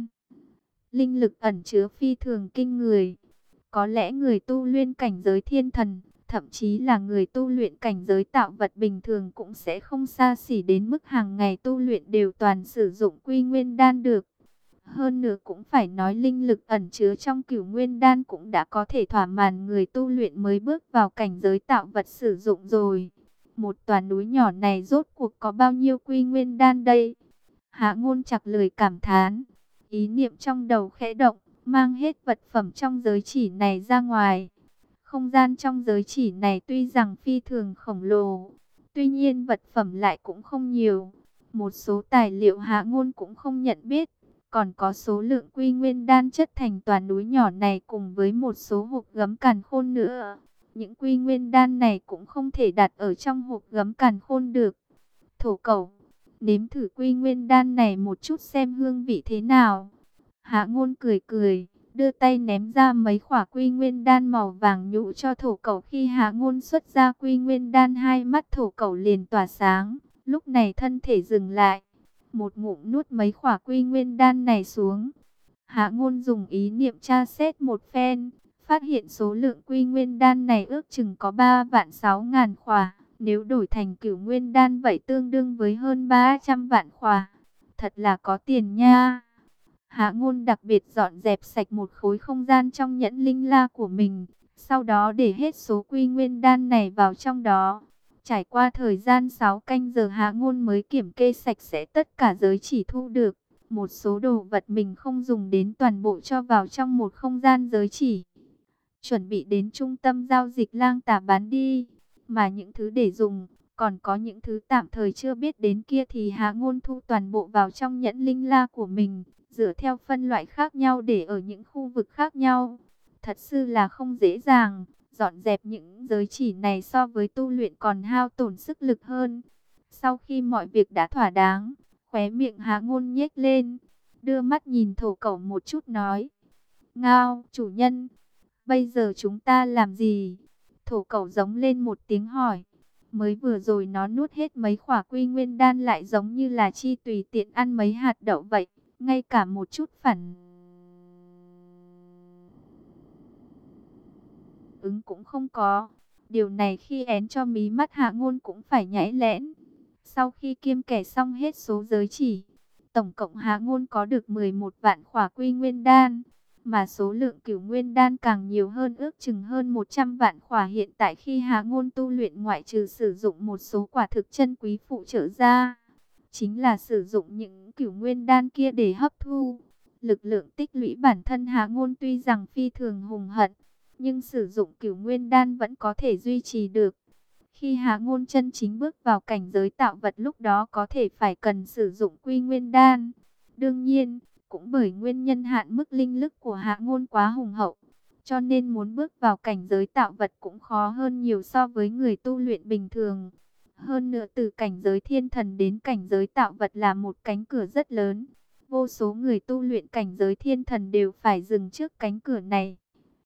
Linh lực ẩn chứa phi thường kinh người. Có lẽ người tu luyện cảnh giới thiên thần, thậm chí là người tu luyện cảnh giới tạo vật bình thường cũng sẽ không xa xỉ đến mức hàng ngày tu luyện đều toàn sử dụng Quy Nguyên Đan được. Hơn nữa cũng phải nói linh lực ẩn chứa trong Cửu Nguyên Đan cũng đã có thể thỏa mãn người tu luyện mới bước vào cảnh giới tạo vật sử dụng rồi. Một tòa núi nhỏ này rốt cuộc có bao nhiêu Quy Nguyên Đan đây? Hạ Ngôn chặt lời cảm thán. Ý niệm trong đầu khẽ động, mang hết vật phẩm trong giới chỉ này ra ngoài. Không gian trong giới chỉ này tuy rằng phi thường khổng lồ, tuy nhiên vật phẩm lại cũng không nhiều. Một số tài liệu Hạ Ngôn cũng không nhận biết. Còn có số lượng Quy Nguyên Đan chất thành tòa núi nhỏ này cùng với một số hộp gấm càn khôn nữa. Những Quy Nguyên Đan này cũng không thể đặt ở trong hộp gấm càn khôn được. Thổ Cẩu, nếm thử Quy Nguyên Đan này một chút xem hương vị thế nào. Hạ Ngôn cười cười, đưa tay ném ra mấy quả Quy Nguyên Đan màu vàng nhũ cho Thổ Cẩu. Khi Hạ Ngôn xuất ra Quy Nguyên Đan, hai mắt Thổ Cẩu liền tỏa sáng, lúc này thân thể dừng lại, một ngụm nuốt mấy quả Quy Nguyên Đan này xuống. Hạ Ngôn dùng ý niệm tra xét một phen, phát hiện số lượng Quy Nguyên Đan này ước chừng có 3.600.000 quả. Nếu đổi thành Cửu Nguyên Đan vậy tương đương với hơn 300 vạn quả. Thật là có tiền nha. Hạ Ngôn đặc biệt dọn dẹp sạch một khối không gian trong nhẫn linh la của mình, Sau đó để hết số quy nguyên đan này vào trong đó. Trải qua thời gian 6 canh giờ, Hạ Ngôn mới kiểm kê sạch sẽ tất cả giới chỉ thu được. Một số đồ vật mình không dùng đến toàn bộ cho vào trong một không gian giới chỉ. Chuẩn bị đến trung tâm giao dịch Lang Tà bán đi. Mà những thứ để dùng, còn có những thứ tạm thời chưa biết đến kia thì Hạ Ngôn thu toàn bộ vào trong nhẫn linh la của mình, dựa theo phân loại khác nhau để ở những khu vực khác nhau. Thật sự là không dễ dàng, dọn dẹp những giới chỉ này so với tu luyện còn hao tổn sức lực hơn. Sau khi mọi việc đã thỏa đáng, khóe miệng Hạ Ngôn nhếch lên, đưa mắt nhìn Thổ Cẩu một chút nói: "Ngao, chủ nhân, bây giờ chúng ta làm gì?" Thổ Cẩu giống lên một tiếng hỏi. Mới vừa rồi nó nuốt hết mấy khỏa quy nguyên đan, lại giống như là chi tùy tiện ăn mấy hạt đậu vậy, ngay cả một chút phản ứng cũng không có. Điều này khi én cho mí mắt Hạ Ngôn cũng phải nhảy lẽn. Sau khi kiêng kẻ xong hết số giới chỉ, tổng cộng Hạ Ngôn có được 11 vạn khỏa quy nguyên đan, mà số lượng cửu nguyên đan càng nhiều hơn, ước chừng hơn 100 vạn khỏa. Hiện tại khi Hạ Ngôn tu luyện, ngoại trừ sử dụng một số quả thực chân quý phụ trợ ra, chính là sử dụng những cửu nguyên đan kia để hấp thu. Lực lượng tích lũy bản thân Hạ Ngôn tuy rằng phi thường hùng hậu, nhưng sử dụng cửu nguyên đan vẫn có thể duy trì được. Khi Hạ Ngôn chân chính bước vào cảnh giới tạo vật, lúc đó có thể phải cần sử dụng quy nguyên đan. Đương nhiên, cũng bởi nguyên nhân hạn mức linh lực của Hạ Ngôn quá hùng hậu, cho nên muốn bước vào cảnh giới tạo vật cũng khó hơn nhiều so với người tu luyện bình thường. Hơn nữa, từ cảnh giới thiên thần đến cảnh giới tạo vật là một cánh cửa rất lớn. Vô số người tu luyện cảnh giới thiên thần đều phải dừng trước cánh cửa này.